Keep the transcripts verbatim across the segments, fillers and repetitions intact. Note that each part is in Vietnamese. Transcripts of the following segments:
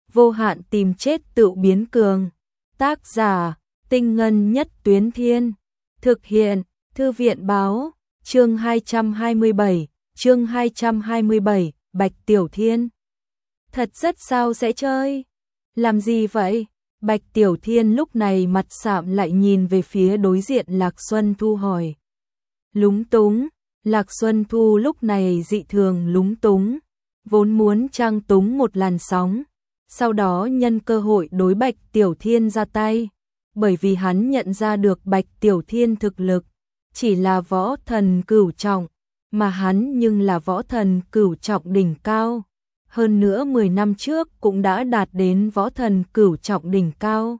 vô hạn tìm chết tự biến cường. Tác giả, Tinh Ngân Nhất Tuyến Thiên. Thực hiện, Thư viện báo, chương hai trăm hai mươi bảy, chương hai trăm hai mươi bảy, Bạch Tiểu Thiên. Thật rất sao sẽ chơi? Làm gì vậy? Bạch Tiểu Thiên lúc này mặt sạm lại nhìn về phía đối diện Lạc Xuân Thu hỏi. Lúng túng, Lạc Xuân Thu lúc này dị thường lúng túng, vốn muốn trang túng một làn sóng, sau đó nhân cơ hội đối Bạch Tiểu Thiên ra tay, bởi vì hắn nhận ra được Bạch Tiểu Thiên thực lực, chỉ là võ thần cửu trọng, mà hắn nhưng là võ thần cửu trọng đỉnh cao. Hơn nữa mười năm trước cũng đã đạt đến võ thần cửu trọng đỉnh cao.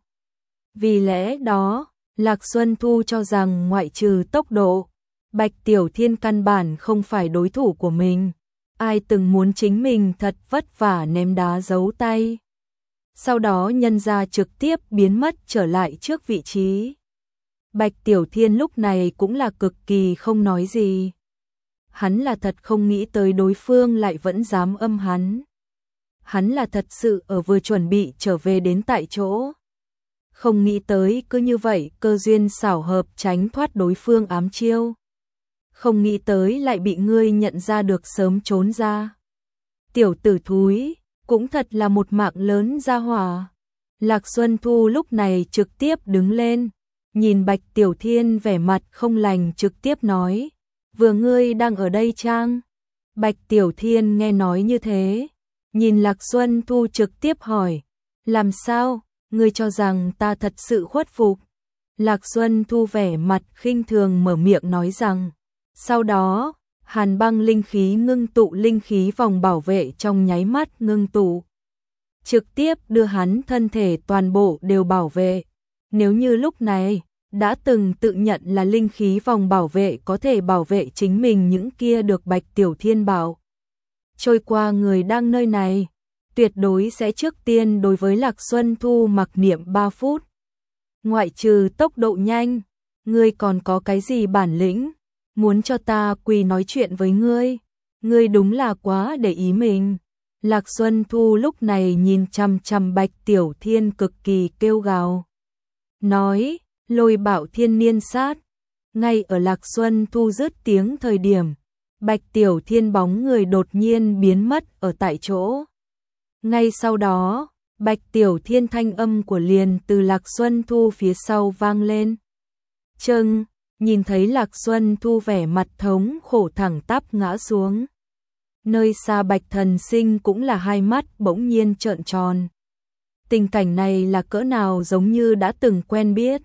Vì lẽ đó, Lạc Xuân Thu cho rằng ngoại trừ tốc độ, Bạch Tiểu Thiên căn bản không phải đối thủ của mình. Ai từng muốn chính mình thật vất vả ném đá giấu tay. Sau đó nhân ra trực tiếp biến mất trở lại trước vị trí. Bạch Tiểu Thiên lúc này cũng là cực kỳ không nói gì. Hắn là thật không nghĩ tới đối phương lại vẫn dám âm hắn. Hắn là thật sự ở vừa chuẩn bị trở về đến tại chỗ. Không nghĩ tới cứ như vậy cơ duyên xảo hợp tránh thoát đối phương ám chiêu. Không nghĩ tới lại bị ngươi nhận ra được sớm trốn ra. Tiểu tử thúi, cũng thật là một mạng lớn ra hỏa. Lạc Xuân Thu lúc này trực tiếp đứng lên, nhìn Bạch Tiểu Thiên vẻ mặt không lành trực tiếp nói. Vừa ngươi đang ở đây chăng? Bạch Tiểu Thiên nghe nói như thế, nhìn Lạc Xuân Thu trực tiếp hỏi. Làm sao, ngươi cho rằng ta thật sự khuất phục? Lạc Xuân Thu vẻ mặt khinh thường mở miệng nói rằng. Sau đó, hàn băng linh khí ngưng tụ linh khí vòng bảo vệ trong nháy mắt ngưng tụ. Trực tiếp đưa hắn thân thể toàn bộ đều bảo vệ. Nếu như lúc này, đã từng tự nhận là linh khí vòng bảo vệ có thể bảo vệ chính mình những kia được Bạch Tiểu Thiên bảo. Trôi qua người đang nơi này, tuyệt đối sẽ trước tiên đối với Lạc Xuân Thu mặc niệm ba phút. Ngoại trừ tốc độ nhanh, ngươi còn có cái gì bản lĩnh? Muốn cho ta quỳ nói chuyện với ngươi, ngươi đúng là quá để ý mình. Lạc Xuân Thu lúc này nhìn chằm chằm Bạch Tiểu Thiên cực kỳ kêu gào. Nói, lôi bạo thiên niên sát. Ngay ở Lạc Xuân Thu dứt tiếng thời điểm, Bạch Tiểu Thiên bóng người đột nhiên biến mất ở tại chỗ. Ngay sau đó, Bạch Tiểu Thiên thanh âm của liền từ Lạc Xuân Thu phía sau vang lên. Chừng, nhìn thấy Lạc Xuân Thu vẻ mặt thống khổ thẳng tắp ngã xuống. Nơi xa Bạch Thần Sinh cũng là hai mắt bỗng nhiên trợn tròn. Tình cảnh này là cỡ nào giống như đã từng quen biết.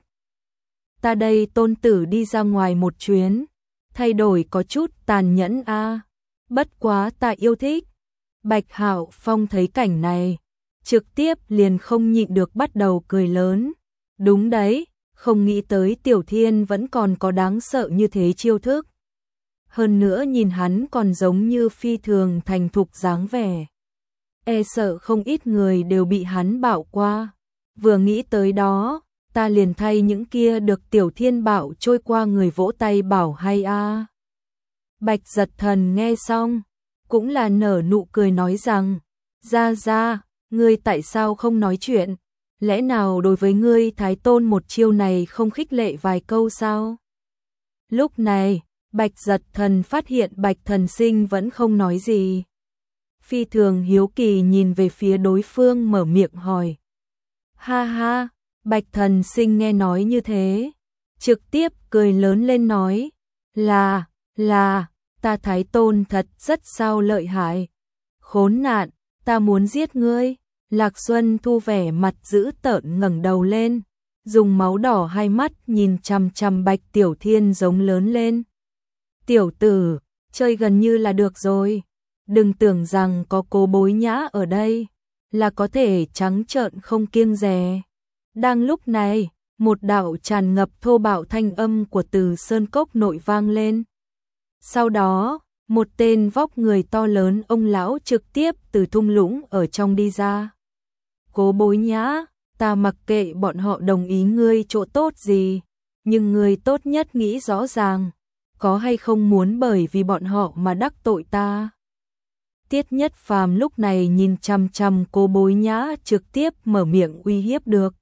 Ta đây tôn tử đi ra ngoài một chuyến, thay đổi có chút tàn nhẫn a, à. Bất quá ta yêu thích. Bạch Hạo Phong thấy cảnh này, trực tiếp liền không nhịn được bắt đầu cười lớn. Đúng đấy, không nghĩ tới Tiểu Thiên vẫn còn có đáng sợ như thế chiêu thức. Hơn nữa nhìn hắn còn giống như phi thường thành thục dáng vẻ. E sợ không ít người đều bị hắn bạo qua. Vừa nghĩ tới đó, ta liền thay những kia được Tiểu Thiên bạo trôi qua người vỗ tay bảo hay a. À. Bạch Giật Thần nghe xong, cũng là nở nụ cười nói rằng, ra ra, ngươi tại sao không nói chuyện? Lẽ nào đối với ngươi Thái Tôn một chiêu này không khích lệ vài câu sao? Lúc này, Bạch Giật Thần phát hiện Bạch Thần Sinh vẫn không nói gì. Phi thường hiếu kỳ nhìn về phía đối phương mở miệng hỏi. Ha ha, Bạch Thần Sinh nghe nói như thế, trực tiếp cười lớn lên nói. Là, là, ta Thái Tôn thật rất sao lợi hại. Khốn nạn, ta muốn giết ngươi. Lạc Xuân Thu vẻ mặt dữ tợn ngẩng đầu lên, dùng máu đỏ hai mắt nhìn chằm chằm Bạch Tiểu Thiên giống lớn lên. Tiểu tử, chơi gần như là được rồi. Đừng tưởng rằng có Cố Bối Nhã ở đây, là có thể trắng trợn không kiêng dè. Đang lúc này, một đạo tràn ngập thô bạo thanh âm của Từ Sơn Cốc nội vang lên. Sau đó, một tên vóc người to lớn ông lão trực tiếp từ thung lũng ở trong đi ra. Cố Bối Nhã, ta mặc kệ bọn họ đồng ý ngươi chỗ tốt gì, nhưng ngươi tốt nhất nghĩ rõ ràng, có hay không muốn bởi vì bọn họ mà đắc tội ta. Tiết Nhất Phàm lúc này nhìn chằm chằm Cố Bối Nhã, trực tiếp mở miệng uy hiếp được.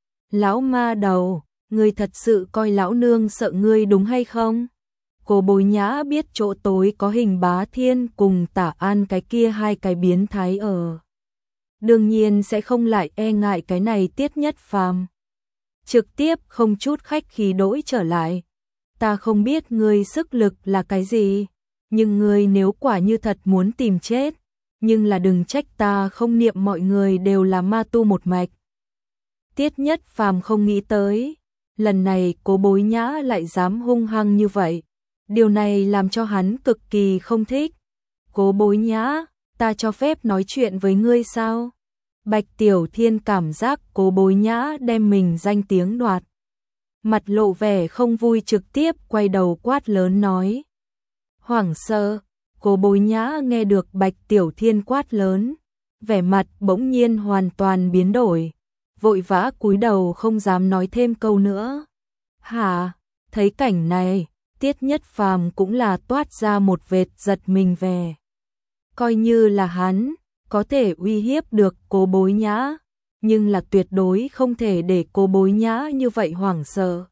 Lão ma đầu, ngươi thật sự coi lão nương sợ ngươi đúng hay không? Cố Bối Nhã biết chỗ tối có Hình Bá Thiên cùng Tả An cái kia hai cái biến thái ở. Đương nhiên sẽ không lại e ngại cái này Tiết Nhất Phàm. Trực tiếp không chút khách khí đổi trở lại. Ta không biết ngươi sức lực là cái gì, nhưng ngươi nếu quả như thật muốn tìm chết, nhưng là đừng trách ta không niệm mọi người đều là ma tu một mạch. Tiết Nhất Phàm không nghĩ tới, lần này Cố Bối Nhã lại dám hung hăng như vậy. Điều này làm cho hắn cực kỳ không thích. Cố Bối Nhã, ta cho phép nói chuyện với ngươi sao? Bạch Tiểu Thiên cảm giác Cố Bối Nhã đem mình danh tiếng đoạt. Mặt lộ vẻ không vui, trực tiếp quay đầu quát lớn nói. Hoảng sợ, Cố Bối Nhã nghe được Bạch Tiểu Thiên quát lớn, vẻ mặt bỗng nhiên hoàn toàn biến đổi, vội vã cúi đầu không dám nói thêm câu nữa. Hả? Thấy cảnh này, Tiết Nhất Phàm cũng là toát ra một vệt giật mình về. Coi như là hắn có thể uy hiếp được Cố Bối Nhã, nhưng là tuyệt đối không thể để Cố Bối Nhã như vậy hoảng sợ.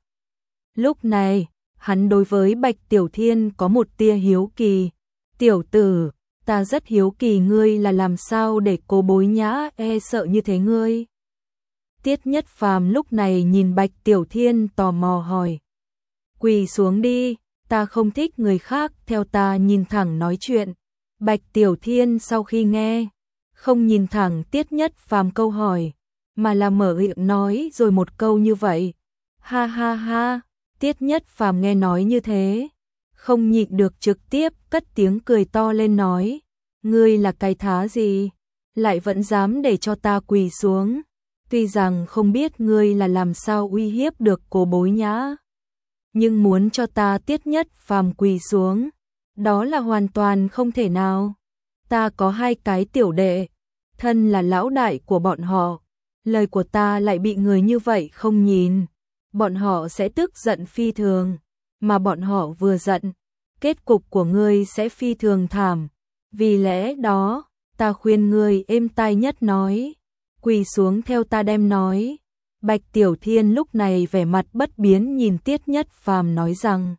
Lúc này, hắn đối với Bạch Tiểu Thiên có một tia hiếu kỳ. Tiểu tử, ta rất hiếu kỳ ngươi là làm sao để Cố Bối Nhã e sợ như thế ngươi. Tiết Nhất Phàm lúc này nhìn Bạch Tiểu Thiên tò mò hỏi. Quỳ xuống đi, ta không thích người khác theo ta nhìn thẳng nói chuyện. Bạch Tiểu Thiên sau khi nghe, không nhìn thẳng Tiết Nhất Phàm câu hỏi, mà là mở miệng nói rồi một câu như vậy. Ha ha ha, Tiết Nhất Phàm nghe nói như thế, không nhịn được trực tiếp cất tiếng cười to lên nói. Ngươi là cái thá gì, lại vẫn dám để cho ta quỳ xuống. Tuy rằng không biết ngươi là làm sao uy hiếp được Cố Bối Nhã, nhưng muốn cho ta Tiết Nhất Phàm quỳ xuống, đó là hoàn toàn không thể nào. Ta có hai cái tiểu đệ, thân là lão đại của bọn họ, lời của ta lại bị người như vậy không nhìn, bọn họ sẽ tức giận phi thường, mà bọn họ vừa giận, kết cục của ngươi sẽ phi thường thảm. Vì lẽ đó, ta khuyên ngươi êm tai nhất nói, quỳ xuống theo ta đem nói. Bạch Tiểu Thiên lúc này vẻ mặt bất biến nhìn Tiết Nhất Phàm nói rằng.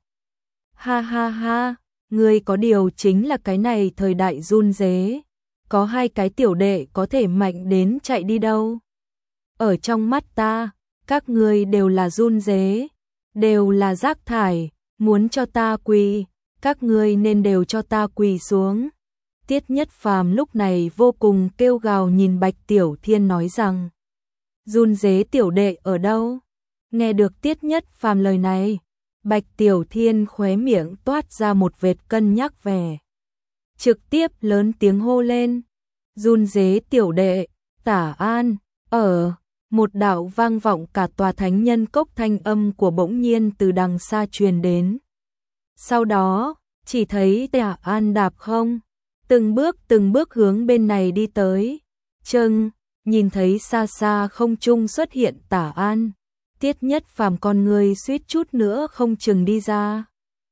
Ha ha ha, ngươi có điều chính là cái này thời đại run rế, có hai cái tiểu đệ có thể mạnh đến chạy đi đâu. Ở trong mắt ta, các ngươi đều là run rế, đều là rác thải, muốn cho ta quỳ, các ngươi nên đều cho ta quỳ xuống. Tiết Nhất Phàm lúc này vô cùng kêu gào nhìn Bạch Tiểu Thiên nói rằng. Run rế tiểu đệ ở đâu? Nghe được Tiết Nhất Phàm lời này, Bạch Tiểu Thiên khóe miệng toát ra một vệt cân nhắc vẻ. Trực tiếp lớn tiếng hô lên. Run rế tiểu đệ, Tả An, ở. Một đạo vang vọng cả tòa Thánh Nhân Cốc, thanh âm của bỗng nhiên từ đằng xa truyền đến. Sau đó, chỉ thấy Tả An đạp không, từng bước từng bước hướng bên này đi tới. Chừng, nhìn thấy xa xa không trung xuất hiện Tả An, Tiết Nhất Phàm con người suýt chút nữa không chừng đi ra.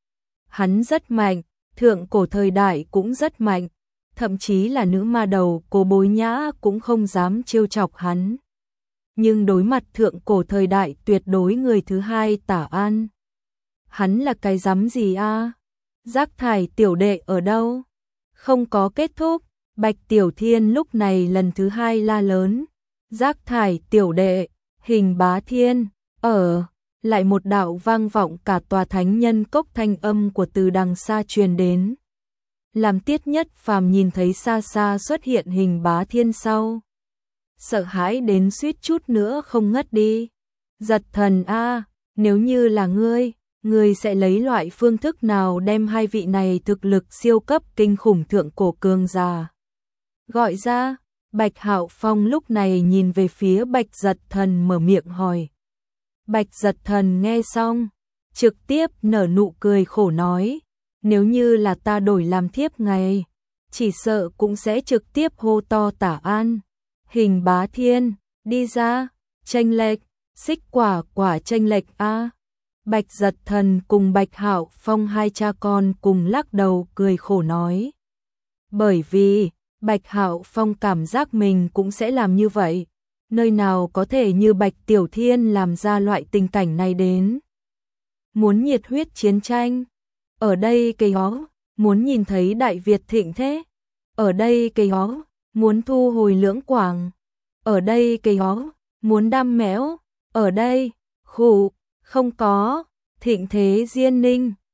Hắn rất mạnh, thượng cổ thời đại cũng rất mạnh, thậm chí là nữ ma đầu Cố Bối Nhã cũng không dám trêu chọc hắn. Nhưng đối mặt thượng cổ thời đại tuyệt đối người thứ hai Tả An, hắn là cái dám gì a? Rác thải tiểu đệ ở đâu? Không có kết thúc, Bạch Tiểu Thiên lúc này lần thứ hai la lớn. Rác thải tiểu đệ, Hình Bá Thiên, ở. Lại một đạo vang vọng cả tòa Thánh Nhân Cốc, thanh âm của từ đằng xa truyền đến. Làm Tiết Nhất Phàm nhìn thấy xa xa xuất hiện Hình Bá Thiên sau, sợ hãi đến suýt chút nữa không ngất đi. Giật thần a, nếu như là ngươi, ngươi sẽ lấy loại phương thức nào đem hai vị này thực lực siêu cấp kinh khủng thượng cổ cường giả gọi ra? Bạch Hạo Phong lúc này nhìn về phía Bạch Giật Thần mở miệng hỏi. Bạch Giật Thần nghe xong, trực tiếp nở nụ cười khổ nói, nếu như là ta đổi làm thiếp ngày, chỉ sợ cũng sẽ trực tiếp hô to Tả An, Hình Bá Thiên, đi ra, chênh lệch, xích quả quả chênh lệch a. Bạch Giật Thần cùng Bạch Hạo Phong hai cha con cùng lắc đầu cười khổ nói. Bởi vì, Bạch Hạo Phong cảm giác mình cũng sẽ làm như vậy. Nơi nào có thể như Bạch Tiểu Thiên làm ra loại tình cảnh này đến. Muốn nhiệt huyết chiến tranh. Ở đây cây hó, muốn nhìn thấy Đại Việt thịnh thế. Ở đây cây hó, muốn thu hồi lưỡng quảng. Ở đây cây hó, muốn đam mẽo. Ở đây, khủ, không có, thịnh thế Diên Ninh.